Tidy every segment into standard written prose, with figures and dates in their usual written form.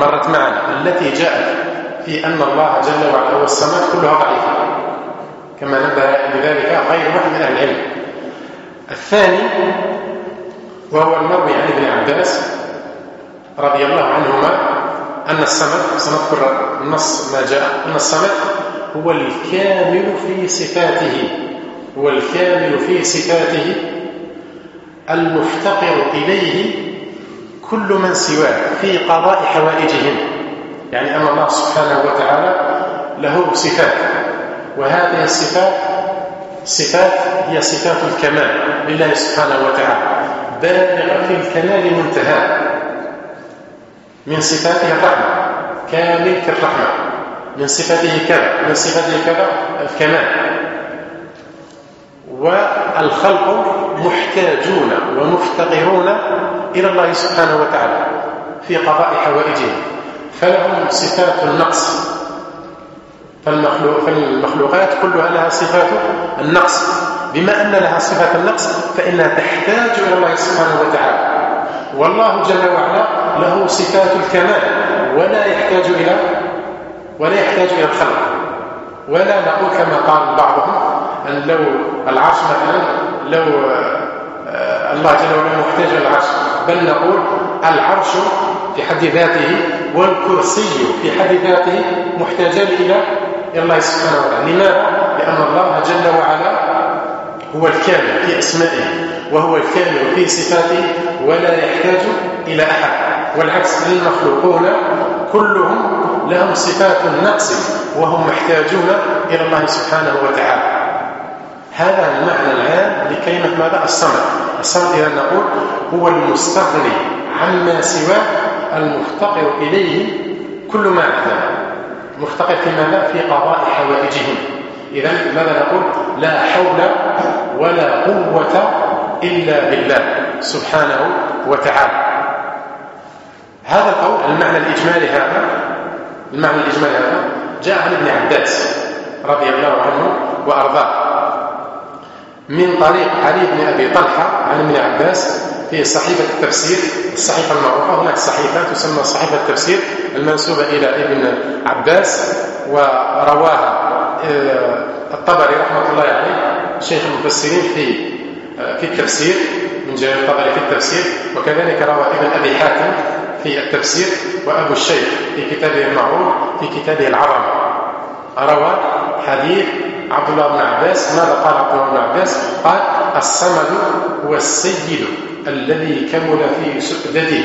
مرت معنا التي جاءت في أن الله جل وعلا هو الصمد كلها ضعيفة، كما نبه بذلك غير واحد من أهل العلم. الثاني وهو المروي عن ابن عباس رضي الله عنهما أن الصمد، سنذكر النص ما جاء، أن الصمد هو الكامل في صفاته، هو الكامل في صفاته المفتقر إليه كل من سواه في قضاء حوائجهم. يعني أن الله سبحانه وتعالى له صفات، وهذه الصفات هي صفات الكمال لله سبحانه وتعالى، بالغ في الكمال منتهى. من صفاته الرحمة، كامل في الرحمة، من صفاته كذا، من صفاته كذا الكمال. والخلق محتاجون ومفتقرون إلى الله سبحانه وتعالى في قضاء حوائجهم، فلهم صفات النقص. فالمخلوقات كلها لها صفات النقص، بما أن لها صفات النقص فإنها تحتاج إلى الله سبحانه وتعالى. والله جل وعلا له صفات الكمال ولا يحتاج إلى الخلق. ولا نقول كما قال بعضهم أن لو العرش مثلا، لو الله جل وعلا محتاج إلى العرش، بل نقول العرش في حد ذاته والكرسي في حد ذاته محتاجان إلى الله سبحانه وتعالى. لماذا؟ لأن الله جل وعلا هو الكامل في أسمائه وهو الكامل في صفاته ولا يحتاج إلى أحد. والعكس، المخلوقون كلهم لهم صفات النقص وهم محتاجون إلى الله سبحانه وتعالى. هذا المعنى العام لكلمة ماذا؟ الصمد. الصمد إذا نقول هو المستغني عما سواه، المفتقر إليه كل ما عداه، مفتقر في ماذا؟ في قضاء حوائجهم. إذا ماذا نقول؟ لا حول ولا قوة إلا بالله سبحانه وتعالى. هذا القول المعنى الإجمالي هذا جاء عن ابن عباس رضي الله عنه وأرضاه من طريق علي بن أبي طلحة عن ابن عباس في صحيفة التفسير، الصحيفة المعروفة. هناك صحيفة تسمى صحيفة التفسير المنسوبة إلى ابن عباس، ورواها الطبري رحمة الله عليه شيخ المفسرين في التفسير، من جرير الطبري في التفسير، وكذلك روى ابن أبي حاتم في التفسير، وأبو الشيخ في كتابه المعروف في كتابه العظمة روى حديث عبد الله بن عباس. ماذا قال عبد الله بن عباس؟ قال: الصمد هو السيد الذي كمل في سؤدده،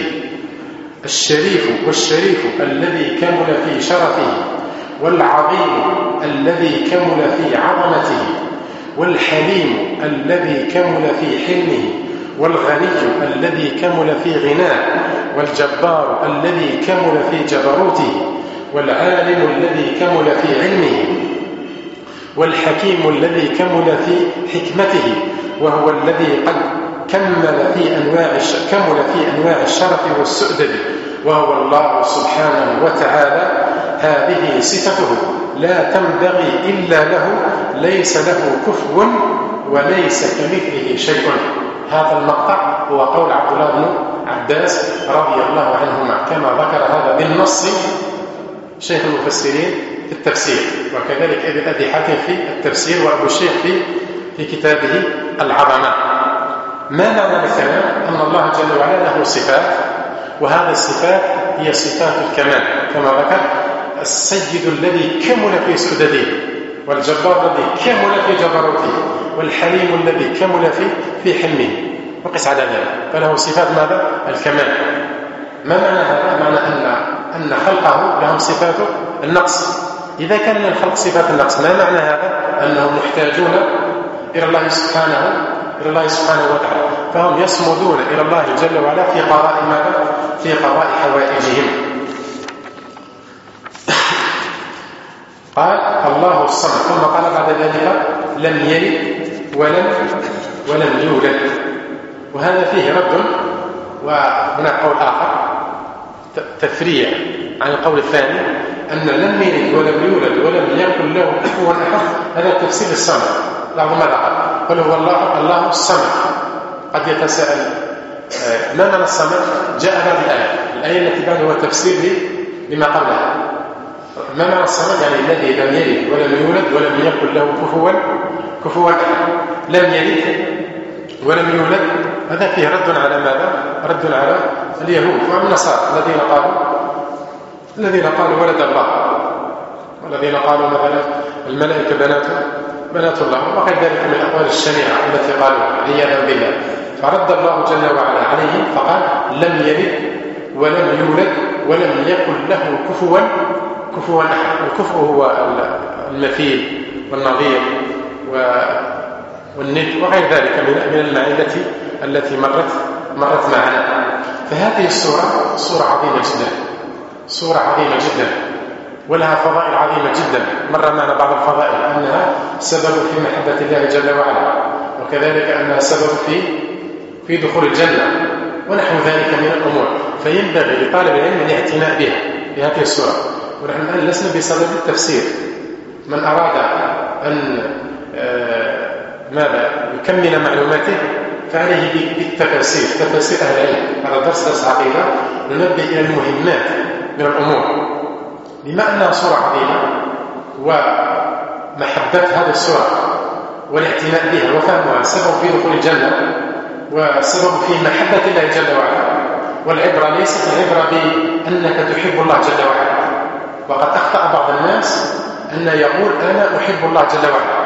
والشريف الذي كمل في شرفه، والعظيم الذي كمل في عظمته، والحليم الذي كمل في حلمه، والغني الذي كمل في غناه، والجبار الذي كمل في جبروته، والعالم الذي كمل في علمه، والحكيم الذي كمل في حكمته، وهو الذي قد كمل في أنواع الشرف والسؤدد، وهو الله سبحانه وتعالى. هذه صفته لا تنبغي إلا له، ليس له كفو وليس كمثله شيء. هذا المقطع هو قول عبد الله بن عباس رضي الله عنهما، كما ذكر هذا بالنص شيخ المفسرين في التفسير، وكذلك ابن أبي حاتم في التفسير، وأبو الشيخ في كتابه العظمة. ما معنى الكلام؟ أن الله جل وعلا له صفات، وهذه الصفات هي صفات الكمال كما ذكر: السيد الذي كمل في سؤدده، والجبار الذي كمل في جبروته، والحليم الذي كمل في حلمه، وقس على ذلك، فله صفات ماذا؟ الكمال. ما معنى هذا؟ معنى أن خلقه لهم صفات النقص. إذا كان للخلق صفات النقص، ما معنى هذا؟ أنهم محتاجون إلى الله سبحانه وتعالى، فهم يصمدون إلى الله جل وعلا في قضاء ماذا؟ في قضاء حوائجهم. قال: الله الصمد. ثم قال بعد ذلك: لم يلد ولم يولد. وهذا فيه رد، وهناك قول آخر تفريع عن القول الثاني، أن لم يلد ولم يولد ولم يكن له كفوا أحد. هذا تفسير الصمد. بعضهم ماذا قال هو الله الصمد. قد يتساءل ما معنى الصمد؟ جاء هذه الآية التي بعدها هو تفسير بما قبلها. ما معنى الصمد؟ يعني الذي لم يلد ولم يولد ولم يكن له كفوا أحد. لم يلد ولم يولد، هذا فيه رد على ماذا؟ رد على اليهود والنصارى الذين قالوا ولد الله، والذين قالوا مثلا الملائكة بنات الله، وغير ذلك من الأقوال الشنيعة التي قالوها عياذا بالله. فرد الله جل وعلا عليهم فقال لم يلد ولم يولد ولم يكن له كفوا أحد. الكفء هو المثيل والنظير والند وغير ذلك من المعاني التي مرت معنا. فهذه السورة صورة عظيمة جدا ولها فضائل عظيمة جدا. مر معنا بعض الفضائل أنها سبب في محبة الله جل وعلا، وكذلك أنها سبب في دخول الجنة ونحو ذلك من الأمور. فينبغي لطالب العلم الاعتناء بها بهذه السورة. ونحن الآن لسنا بصدد التفسير. من أراد أن يكمل معلوماته فعليه بالتفاسير، تفاسير أهل العلم. هذا درس عقيدة ننبه إلى المهمات من الأمور. بما أنها سورة عظيمة ومحبة هذه السورة والاعتناء بها وفهمها سبب في دخول الجنة وسبب في محبة الله جل وعلا. والعبرة ليست العبرة بأنك تحب الله جل وعلا، وقد أخطأ بعض الناس أن يقول أنا أحب الله جل وعلا.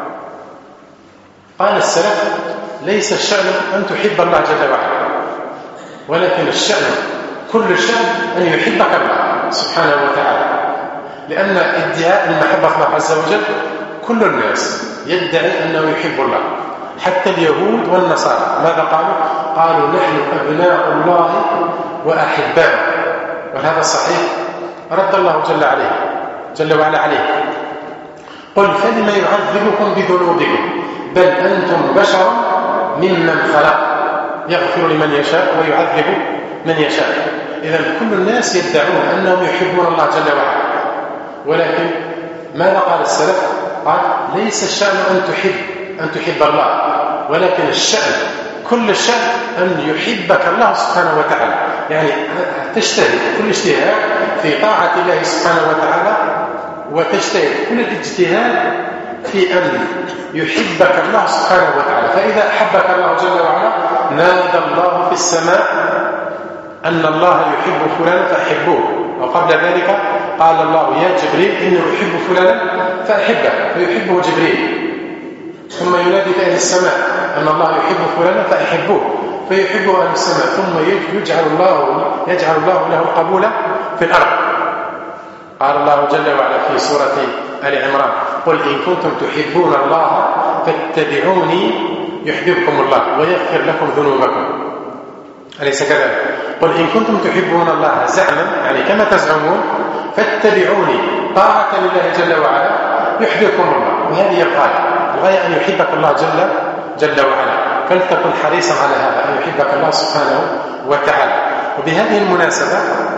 قال السلف ليس الشأن أن تحب الله جل وعلا، ولكن الشأن كل الشأن أن يحبك الله سبحانه وتعالى. لأن ادعاء المحبة الله عز وجل كل الناس يدعي أنه يحب الله، حتى اليهود والنصارى. ماذا قالوا نحن أبناء الله وأحباؤه، وهذا صحيح. رد الله جل وعلا عليه قل فلم يعذبكم بذنوبكم بل أنتم بشر ممن خلق يغفر لمن يشاء ويعذب من يشاء. إذن كل الناس يدعون أنهم يحبون الله جل وعلا، ولكن ماذا قال السلف؟ قال ليس الشأن أن تحب الله، ولكن الشأن كل الشأن أن يحبك الله سبحانه وتعالى. يعني تجتهد كل اجتهاد في طاعة الله سبحانه وتعالى، وتجتهد كل الاجتهاد في أن يحبك الله سبحانه وتعالى. فإذا أحبك الله جل وعلا نادى الله في السماء أن الله يحب فلانا فأحبوه، وقبل ذلك قال الله يا جبريل إني أحب فلانا فأحبه، فيحبه جبريل. ثم ينادي في أهل السماء أن الله يحب فلانا فأحبوه، فيحبه أهل السماء. ثم يجعل الله له القبول في الأرض. قال الله جل وعلا في سورة آل عمران قل إن كنتم تحبون الله فاتبعوني يحببكم الله ويغفر لكم ذنوبكم. أليس كذلك؟ قل إن كنتم تحبون الله زعما، يعني كما تزعمون، فاتبعوني طاعة لله جل وعلا يحببكم الله. وهذه الغاية أن يحبك الله جل وعلا. فلتكن حريصا على هذا، أن يحبك الله سبحانه وتعالى. وبهذه المناسبة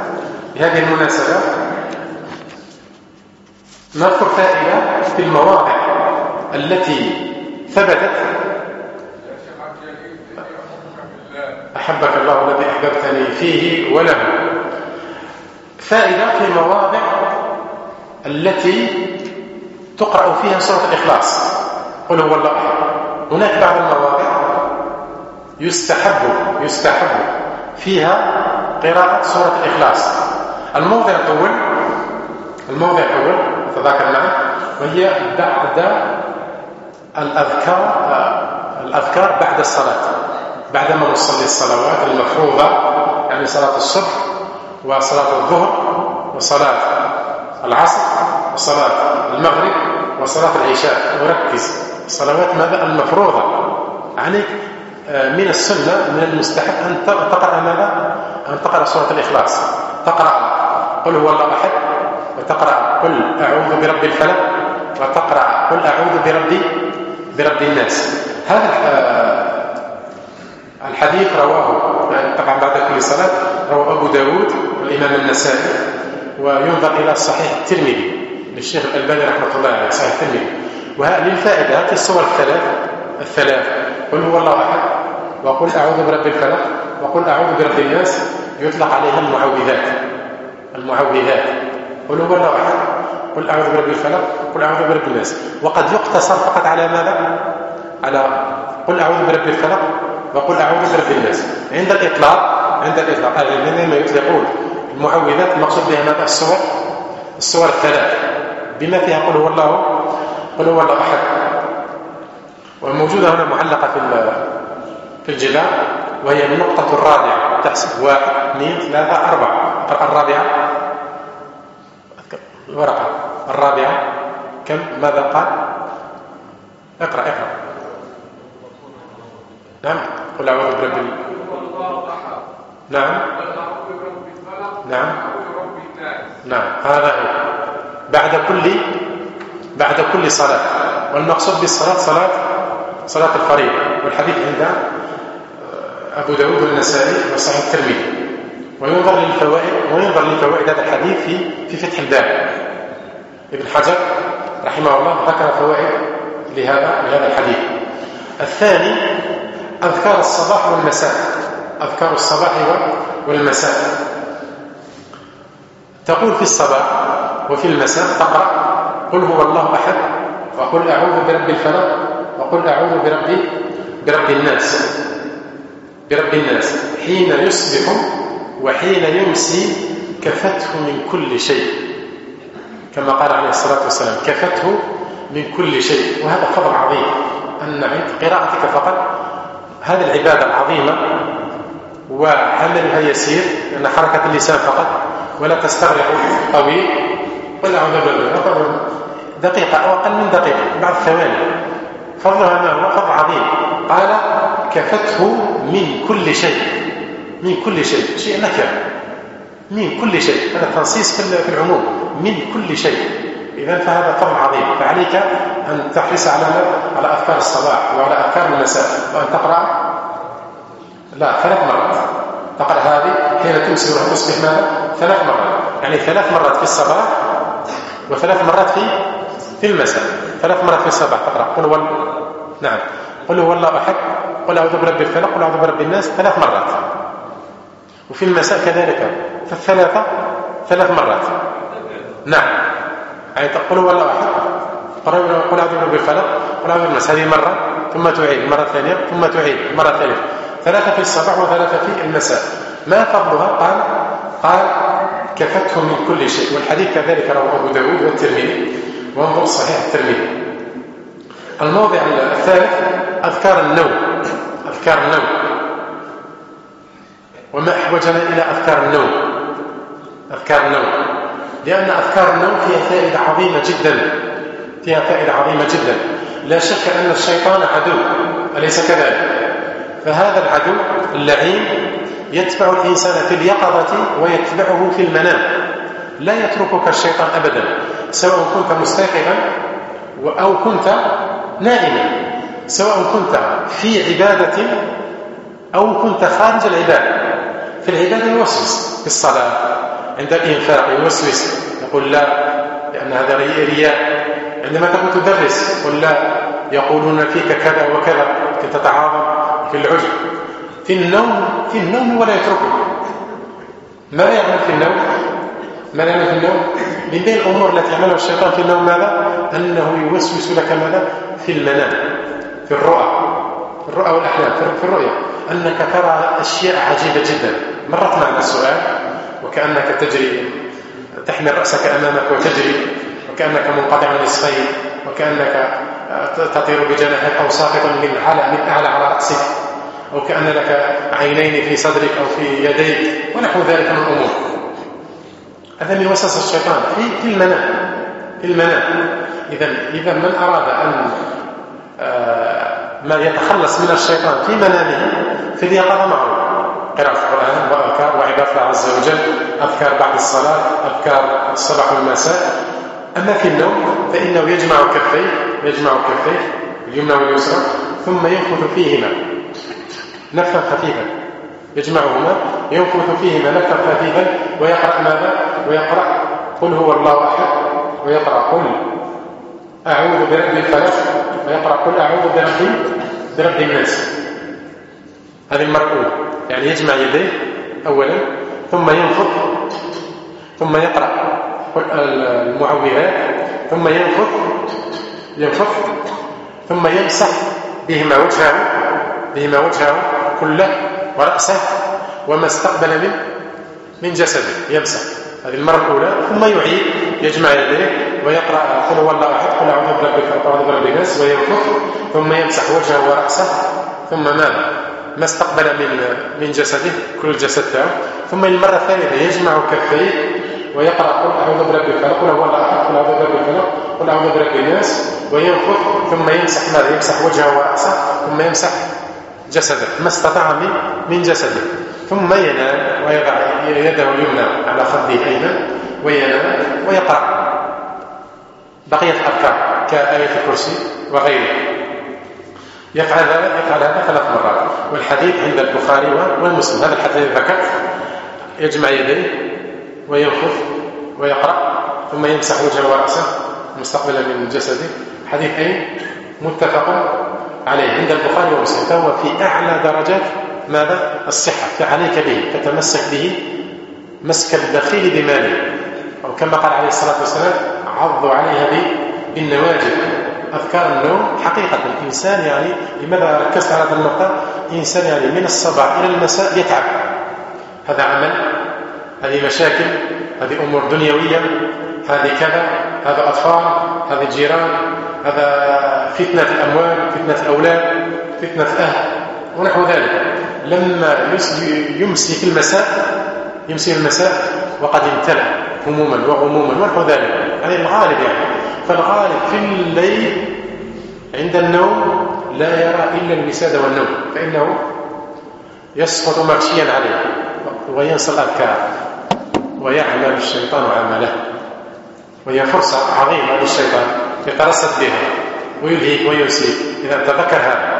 نذكر فائدة في المواضع التي ثبتت أحبك الله الذي أحببتني فيه وله. فائدة في المواضع التي تقرأ فيها سورة الإخلاص قل هو الله أحد. هناك بعض المواضع يستحب فيها قراءة سورة الإخلاص. الموضع الأول تذاكر معي، وهي بعد الأذكار بعد الصلاة، بعدما نصلي الصلوات المفروضة، يعني صلاة الصبح وصلاة الظهر وصلاة العصر وصلاة المغرب وصلاة العشاء. وركز الصلوات ماذا المفروضة عليك. من السنة من المستحب أن تقرأ ماذا؟ أن تقرأ سورة الإخلاص، تقرأ قل هو الله أحد، وتقرأ قل أعوذ برب الفلق، وتقرأ قل أعوذ برب الناس. هذا الحديث رواه طبعا بعد كل صلاة، رواه أبو داود والإمام النسائي، وينظر إلى صحيح الترمذي للشيخ الألباني رحمة الله عليه، صحيح الترمذي. وللفائدة هذه الصور الثلاث قل هو الله أحد، وقل أعوذ برب الفلق، وقل أعوذ برب الناس، يطلق عليها المعوذات. المعوذات. قل هو الله أحد، قل أعوذ برب الفلق، قل أعوذ برب الناس. وقد يقتصر فقط على ماذا؟ على قل أعوذ برب الفلق وقل أعوذ برب الناس. عند الإطلاق الذين يطلقون المعوذات المقصود بها ماذا؟ الصور الثلاث بما فيها قل هو الله أحد، والموجودة هنا معلقة في الجدار، وهي النقطة الرابعة. تحسب 1 2 3 4. الرابعة الورقة الرابعة كم؟ ماذا قال؟ اقرأ. نعم. قل أعوذ برب نعم هذا هو بعد كل صلاة. والمقصود بالصلاة صلاة الفريضة. والحديث عند أبو داود والنسائي وصحيح الترمذي. وينظر لفوائد هذا الحديث في فتح الباب. ابن حجر رحمه الله ذكر فوائد لهذا الحديث. الثاني أذكار الصباح والمساء. أذكار الصباح والمساء. تقول في الصباح وفي المساء تقرأ قل هو الله أحد، وقل أعوذ برب الفلق، وقل أعوذ برب الناس حين يصبح وحين يمسي كفته من كل شيء، كما قال عليه الصلاة والسلام كفته من كل شيء. وهذا فضل عظيم أن عند قراءتك فقط هذه العبادة العظيمة وعملها يسير، لأن حركة اللسان فقط ولا تستغرق طويل، ولا عذر دقيقة أو أقل من دقيقة، بعد ثواني. فضلها ما هو فضل عظيم. قال كفته من كل شيء، شيء نكر، من كل شيء، هذا تنصيص في العموم، من كل شيء. إذن فهذا فضل عظيم. فعليك أن تحرص على أذكار الصباح وعلى أذكار المساء، وأن تقرأ 3 مرات. تقرأ هذه حين تمسي وتصبح ماذا؟ 3 مرات، يعني 3 مرات في الصباح و3 مرات في المساء. 3 مرات في الصباح تقرأ قل هو الله أحد، قل أعوذ برب الفلق، قل أعوذ برب الناس 3 مرات. وفي المساء كذلك فالثلاثة 3 مرات. نعم، يعني تقول هو الله أحد، قل أعوذ برب الفلق، قل أعوذ برب الناس، هذه مرة، ثم تعيد مرة ثانية، ثم تعيد مرة ثالثة. 3 في الصباح و3 في المساء. ما فضلها؟ قال كفته من كل شيء. والحديث كذلك رواه أبو داود والترمذي، وانظر صحيح الترمذي. الموضع الثالث أذكار النوم. وما أحوجنا إلى أذكار النوم؟ لأن أذكار النوم فيها فائدة عظيمة جدا. لا شك أن الشيطان عدو، أليس كذلك؟ فهذا العدو اللعين يتبع الإنسان في اليقظة ويتبعه في المنام. لا يتركك الشيطان أبدا، سواء كنت مستيقظا أو كنت نائما، سواء كنت في عبادة أو كنت خارج العبادة. في العبادة يوسوس، في الصلاة عند الإنفاق يوسوس، يقول لا لأن هذا رياء. عندما تكون تدرس قل لا، يقولون فيك كذا وكذا، تتعاظم في العجب. في النوم ولا يتركه. ماذا يعمل في النوم؟ من بين الأمور التي يعملها الشيطان في النوم ماذا؟ أنه يوسوس لك ماذا؟ في المنام، في الرؤى والأحلام. في الرؤيا أنك ترى أشياء عجيبة جدا. مرت معنا السؤال وكأنك تجري، تحمل رأسك أمامك وتجري، وكأنك منقطع نصفين، وكأنك تطير بجناحك أو ساقط من أعلى على رأسك، أو كأن لك عينين في صدرك أو في يديك ونحو ذلك من الأمور. هذا من وسوسة الشيطان في المنام. إذا من أراد أن ما يتخلص من الشيطان في منامه في اليقظة معروف، قراءة القرآن وأذكار وعبادة الله عز وجل، أذكار بعد الصلاة، أذكار الصباح والمساء. أما في النوم فإنه يجمع كفيه اليمنى واليسرى، ثم ينفث فيهما نفثا خفيفا، يجمعهما ينفث فيهما نفثا خفيفا، ويقرأ ماذا؟ ويقرأ قل هو الله أحد، ويقرأ قل أعوذ برب الفلق، ويقرأ قل أعوذ برب الناس. هذه المرة الأولى، يعني يجمع يديه أولا، ثم ثم يقرأ المعوذات، ثم ينفث ثم يمسح بهما وجهه كله ورأسه وما استقبل من جسده، يمسح هذه المرة الأولى، ثم يعيد يجمع يديه ويقرأ قل هو الله أحد، قل أعوذ برب الفلق أعوذ برب الناس، وينفث ثم يمسح وجهه ورأسه، ثم ماذا؟ ما استقبل من جسده كل الجسد تاعه، ثم المرة الثالثة يجمع كفيه ويقرأ قل أعوذ برب الفلق قل هو الله أحد، قل أعوذ برب الفلق قل أعوذ برب الناس، وينفث ثم يمسح ماذا؟ يمسح وجهه ورأسه، ثم يمسح جسده ما استطاع من جسده، ثم ينام ويضع يده اليمنى على خده الأيمن وينام ويقرأ بقية الأذكار كآية الكرسي وغيرها. يفعل هذا 3 مرات، والحديث عند البخاري والمسلم. هذا الحديث ذكر يجمع يديه وينفث ويقرأ ثم يمسح وجهه ورأسه مستقبلا من جسده، حديثين متفق عليه عند البخاري ومسلم، فهو في أعلى درجات ماذا؟ الصحة، فعليك به، فتمسك به مسك الدخيل بماله، أو كما قال عليه الصلاة والسلام عضوا عليها بالنواجذ. أذكار النوم حقيقة الإنسان يعني لماذا ركزت على هذه النقطة؟ الإنسان يعني من الصباح إلى المساء يتعب، هذا عمل، هذه مشاكل، هذه أمور دنيوية، هذه كذا، هذا أطفال، هذه جيران، هذا فتنة الأموال، فتنة الأولاد، فتنة الأهل ونحو ذلك. لما يمسي المساء وقد امتلأ هموما وغموما ونحو ذلك، يعني الغالب فالغالب في الليل عند النوم لا يرى إلا الوسادة والنوم، فإنه يسقط مغشيا عليه وينسى الأذكار ويعمل الشيطان عمله، وهي فرصة عظيمة للشيطان يترصد بها ويلهيك وينسيك إذا تذكر هذا.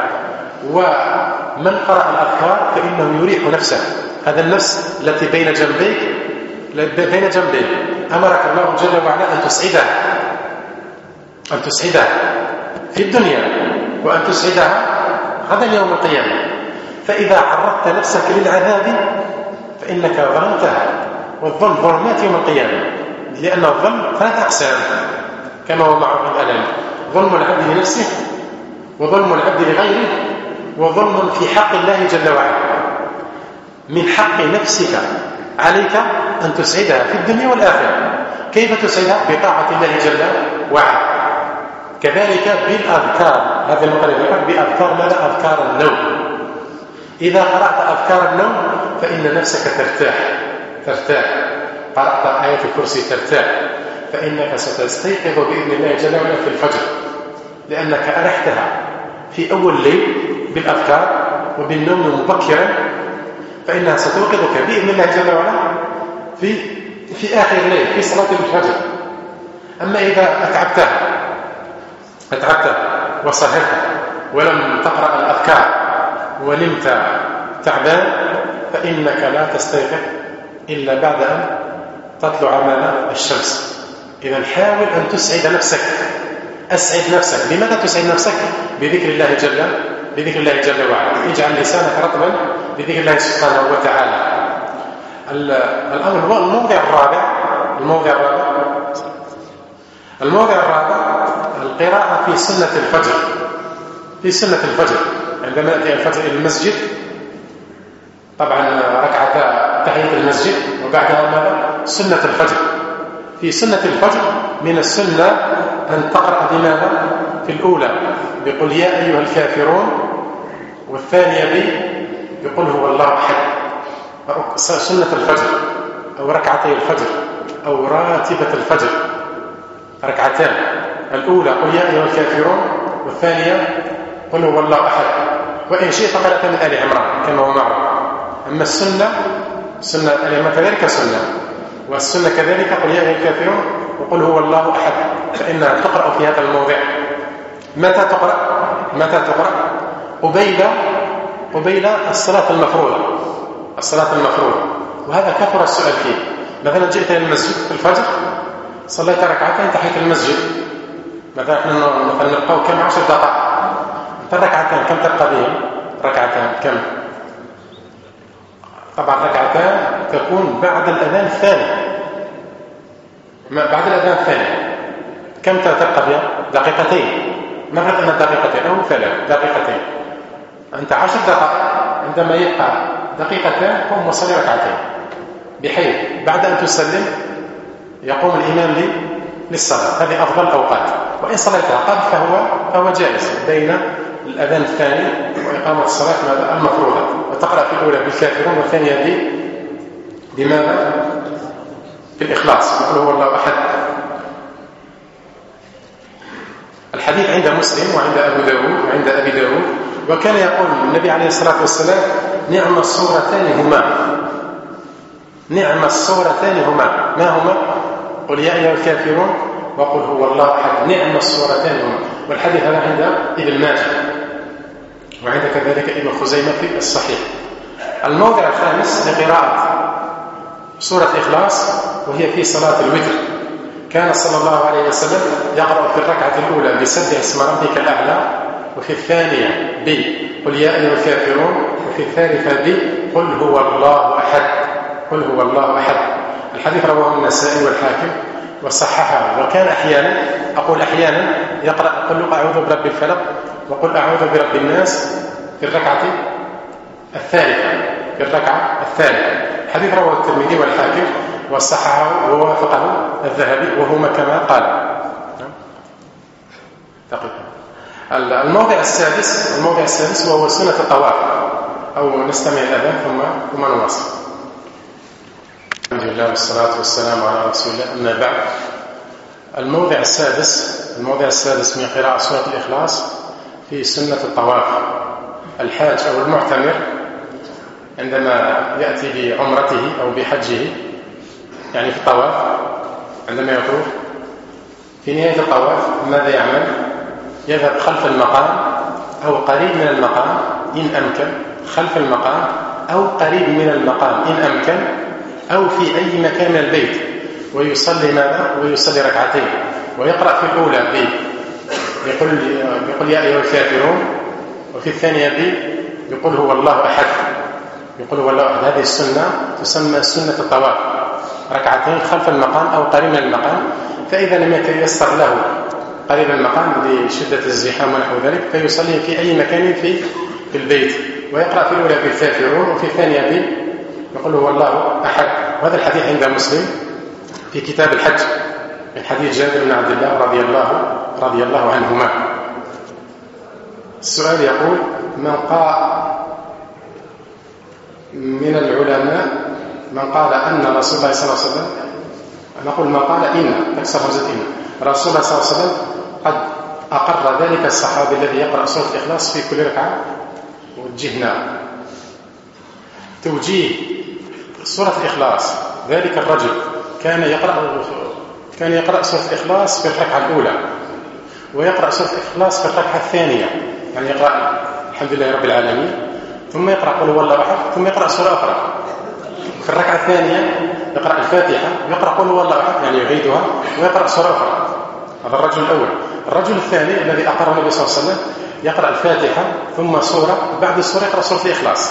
ومن قرأ الأذكار فإنه يريح نفسه، هذا النفس التي بين جنبيك أمرك الله جل وعلا أن تسعدها في الدنيا وأن تسعدها غدا يوم القيامة. فإذا عرضت نفسك للعذاب فإنك ظلمتها، والظلم ظلمات يوم القيامة، لأن الظلم 3 أقسام كما هو معروف الآن: ظلم العبد لنفسه، وظلم العبد لغيره، وظلم في حق الله جل وعلا. من حق نفسك عليك أن تسعدها في الدنيا والآخرة. كيف تسعدها؟ بطاعة الله جل وعلا. كذلك بالأذكار، هذا المقرر بأذكار ماذا؟ أذكار النوم. إذا قرأت أذكار النوم فإن نفسك ترتاح، قرأت آية الكرسي ترتاح، فإنك ستستيقظ بإذن الله جل وعلا في الفجر، لأنك أرحتها في أول الليل بالأذكار وبالنوم مبكرا، فإنها ستوقظك بإذن الله جل وعلا في آخر الليل في صلاة الفجر. أما إذا أتعبت وسهرت ولم تقرأ الأذكار ونمت تعبان فإنك لا تستيقظ إلا بعد أن تطلع ماذا؟ الشمس. إذا حاول أن تسعد نفسك، أسعد نفسك. لماذا تسعد نفسك؟ بذكر الله جل وعلا. اجعل لسانك رطبا بذكر الله سبحانه وتعالى. الأمر الموضع الرابع القراءة في سنة الفجر. عندما يأتي الفجر إلى المسجد، طبعا ركعتا تحية المسجد وبعدها ماذا؟ سنة الفجر. في سنة الفجر من السنة أن تقرأ بماذا؟ في الأولى بقل يا أيها الكافرون، والثانية بقل هو الله أحد. سنة الفجر أو ركعتي الفجر أو راتبة الفجر، ركعتان. الأولى قل يا أيها الكافرون، والثانية قل هو الله أحد. وإن شئت قرأت من آل عمران كما هو معروف. أما سنة آل عمران كذلك سنة، والسنة كذلك قل يا أيها الكافرون وقل هو الله أحد، فإنها تقرأ في هذا الموضع. متى تقرأ؟ قبيل الصلاة المفروضة. وهذا كثر السؤال فيه. مثلا جئت إلى المسجد في الفجر، صليت ركعتين تحية المسجد، مثلا نبقى كم 10 دقائق، ركعتين كم تبقى بهم؟ ركعتان كم؟ طبعا ركعتان تكون بعد الأذان الثاني، بعد الأذان الثاني كم تبقى فيها؟ دقيقتين. نفرض أن دقيقتين أو 3 دقيقتين، أنت 10 دقائق، عندما يبقى دقيقتان قم وصلي ركعتين، بحيث بعد أن تسلم يقوم الإمام للصلاة. هذه أفضل الأوقات. وإن صليتها قبل فهو جائز بين الأذان الثاني وإقامة الصلاة المفروضة، وتقرأ في الأولى بالكافرون والثانية بماذا؟ في الإخلاص، يقول هو الله أحد. الحديث عند مسلم وعند أبو داود وعند أبي داود، وكان يقول النبي عليه الصلاة والسلام: نعم الصورتان هما. نعم الصورتان هما. ما هما؟ قل يا أيها الكافرون وقل هو الله أحد. نعم الصورتان هما. والحديث هذا عند ابن ماجه وعند كذلك ابن خزيمة في الصحيح. الموضع الخامس لقراءة سورة الإخلاص وهي في صلاة الوتر. كان صلى الله عليه وسلم يقرأ في الركعة الأولى بسبح اسم ربك الأعلى، وفي الثانية بقل يا أيها الكافرون، وفي الثالثة بقل هو الله أحد. قل هو الله أحد. الحديث رواه النسائي والحاكم وصححه. وكان أحيانا، أقول أحيانا، يقرأ قل أعوذ برب الفلق وقل أعوذ برب الناس في الركعة الثالثة. الحديث رواه الترمذي والحاكم وصححه ووافقه الذهبي، وهما كما قال. الموضع السادس وهو سنة الطواف، أو نستمع الأذان ثم نواصل. الحمد لله والصلاة والسلام على رسول الله، أما بعد. الموضع السادس من قراءة سورة الإخلاص في سنة الطواف. الحاج أو المعتمر عندما يأتي بعمرته أو بحجه، يعني في الطواف، عندما يطوف في نهاية الطواف ماذا يعمل؟ يذهب خلف المقام أو قريب من المقام إن أمكن، خلف المقام أو قريب من المقام إن أمكن، أو في أي مكان من البيت، ويصلي ماذا؟ ويصلي ركعتين، ويقرأ في الأولى بقل يا أيها الكافرون، وفي الثانية بقل هو الله أحد. يقول هو الله أحد. هذه السنة تسمى سنة الطواف، ركعتين خلف المقام أو قريب من المقام. فإذا لم يتيسر له قريب المقام لشدة الزحام ونحو ذلك، فيصلي في أي مكان في البيت، ويقرأ في الأولى بالكافرون، وفي الثانية يقول هو الله أحد. وهذا الحديث عند مسلم في كتاب الحج من حديث جابر بن عبد الله رضي الله عنهما. السؤال يقول: من العلماء من قال أن رسول الله صلى الله عليه وسلم، نقول ما قال إن تكسر همزة إن، رسول الله صلى الله عليه وسلم قد أقر ذلك الصحابي الذي يقرأ سورة الإخلاص في كل ركعة. وجهنا توجيه سورة الإخلاص. ذلك الرجل كان يقرأ سورة الإخلاص في الركعة الأولى، ويقرأ سورة الإخلاص في الركعة الثانية، يعني يقرأ الحمد لله رب العالمين، ثم يقرأ قل هو الله أحد، ثم يقرأ سورة أخرى. في الركعة الثانية يقرأ الفاتحة ويقرأ قل هو الله أحد، يعني يعيدها، ويقرأ سورة أخرى. هذا الرجل الأول. الرجل الثاني الذي أقره النبي صلى الله عليه وسلم يقرأ الفاتحة ثم سورة، وبعد السورة يقرأ سورة الإخلاص.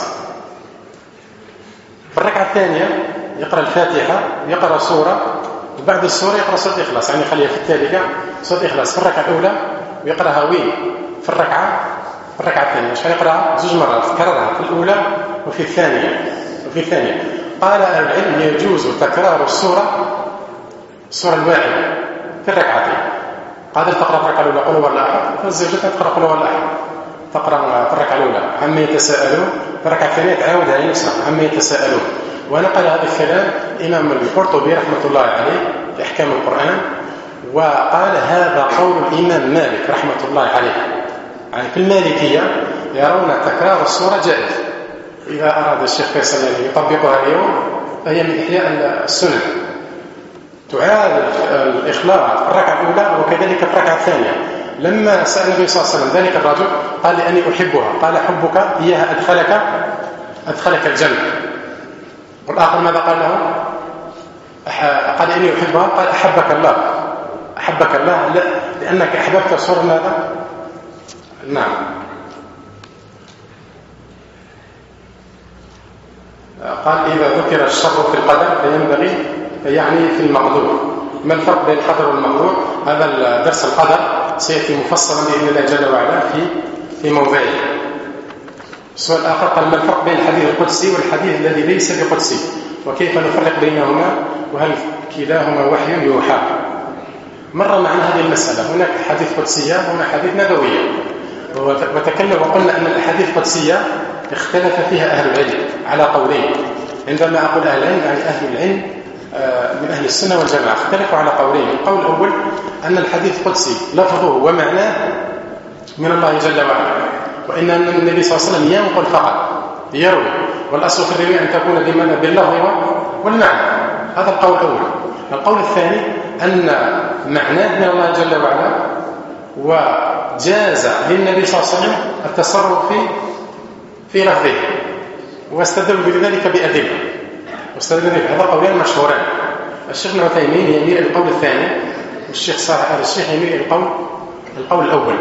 في الركعة الثانية يقرأ الفاتحة يقرأ سورة، وبعد السورة يقرأ سورة الإخلاص، يعني خليها في التالية سورة الإخلاص في الركعة الأولى، ويقرأها في الركعة الثانية، عشان يقرأ 2 مرات، كررها في الأولى وفي الثانية. قال أهل العلم يجوز تكرار السورة الواحدة في الركعتين. قادر تقرأ في الركعة الأولى قل هو الله أحد، فالزوجة تقرأ قل هو الله أحد، تقرأ في الركعة الأولى عما يتساءلون، في الركعة الثانية تعاودها ينسى عما يتساءلون. ونقل هذا الكلام الإمام القرطبي رحمة الله عليه في أحكام القرآن، وقال هذا قول الإمام مالك رحمة الله عليه. يعني في المالكية يرون تكرار السورة جائز، إذا أراد الشيخ فيصل يعني يطبقها اليوم فهي من إحياء السنن. تعاد الإخلاص في الركعة الأولى وكذلك في الركعة الثانية. لما سأل النبي صلى الله عليه وسلم ذلك الرجل قال لأني أحبها، قال حبك إياها أدخلك الجنة. والآخر ماذا قال له؟ قال إني أحبها، قال أحبك الله لأنك أحببت صورة ماذا؟ نعم. قال إذا ذكر الشر في القدر فينبغي، يعني في المقدور، ما الفرق بين القدر والمقدور؟ هذا الدرس القدر سيأتي مفصلا بإذن الله جل وعلا في موضعه. السؤال الآخر قال: ما الفرق بين الحديث القدسي والحديث الذي ليس بقدسي؟ وكيف نفرق بينهما؟ وهل كلاهما وحي يوحى؟ مر معنا هذه المسألة. هناك حديث قدسية وهناك حديث نبوية، وتكلم وقلنا أن الأحاديث القدسية اختلف فيها أهل العلم على قولين. عندما أقول أهل العلم يعني أهل العلم من أهل السنة والجماعة اختلفوا على قولين. القول الأول أن الحديث القدسي لفظه ومعناه من الله جل وعلا، وإن النبي صلى الله عليه وسلم ينقل فقط يروي، والأصل في الرواية أن تكون باللفظ والمعنى. هذا القول الأول. القول الثاني أن معناه من الله جل وعلا، وجاز للنبي صلى الله عليه وسلم التصرف في لفظه، واستدل بذلك بأدلة. هذا قولان مشهوران. الشيخ ابن عثيمين يميل إلى القول الثاني، والشيخ صالح آل الشيخ يميل إلى القول الأول.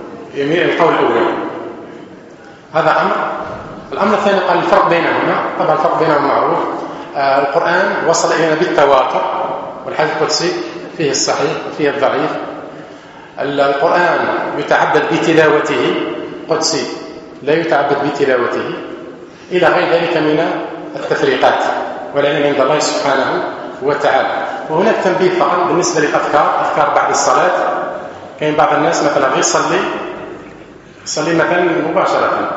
هذا أمر. الأمر الثاني قال الفرق بينهما. طبعا الفرق بينهما معروف. القرآن وصل إلينا بالتواتر، والحديث القدسي فيه الصحيح وفيه الضعيف. القرآن يتعبد بتلاوته، قدسي لا يتعبد بتلاوته، إلى غير ذلك من التفريقات، والعلم عند الله سبحانه وتعالى. وهناك تنبيه فقط بالنسبة للأذكار، أذكار بعد الصلاة. كاين بعض الناس مثلا يصلي مثلا مباشرة،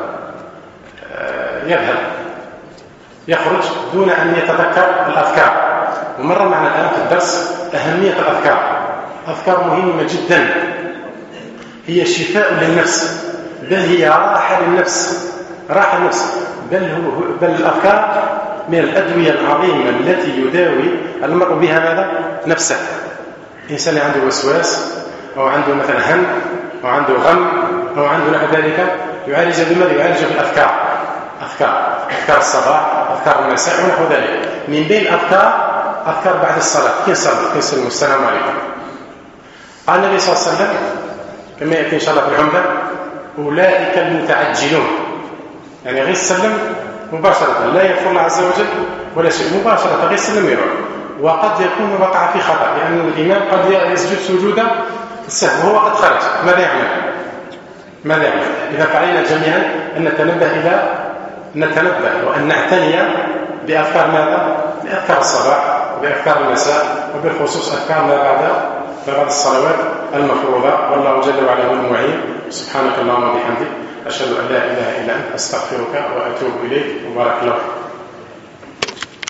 يخرج دون أن يتذكر الأذكار. ومر معنا الآن في الدرس أهمية الأذكار. أذكار مهمة جدا، هي شفاء للنفس، بل هي راحة للنفس، بل الأذكار من الأدوية العظيمة التي يداوي المرء بها ماذا؟ نفسه. إنسان عنده وسواس، أو عنده مثلا هم، أو عنده غم، أو عنده نحو ذلك، يعالج بماذا؟ يعالج بالأذكار. أذكار الصباح، أذكار المساء ونحو ذلك. من بين أذكار بعد الصلاة، كي نسلم السلام عليكم. قال النبي صلى الله عليه وسلم كما يأتي إن شاء الله في العمدة: أولئك المتعجلون، يعني غير السلم مباشرة، لا يغفر الله عز وجل ولا شيء، مباشرة غير السلم يروح. وقد يكون وقع في خطأ، لأن يعني الإمام قد يسجد سجود السهو وهو قد خرج. ماذا يعمل؟ إذا فعلنا جميعا أن نتنبه وأن نعتني بأذكار ماذا؟ بأذكار الصباح وبأذكار المساء، وبالخصوص أذكار ما بعد الصلوات المفروضة. والله جل وعلا هو المعين. سبحانك اللهم وبحمدك، أشهد أن لا إله إلا أنت، أستغفرك وأتوب إليك. وبارك الله.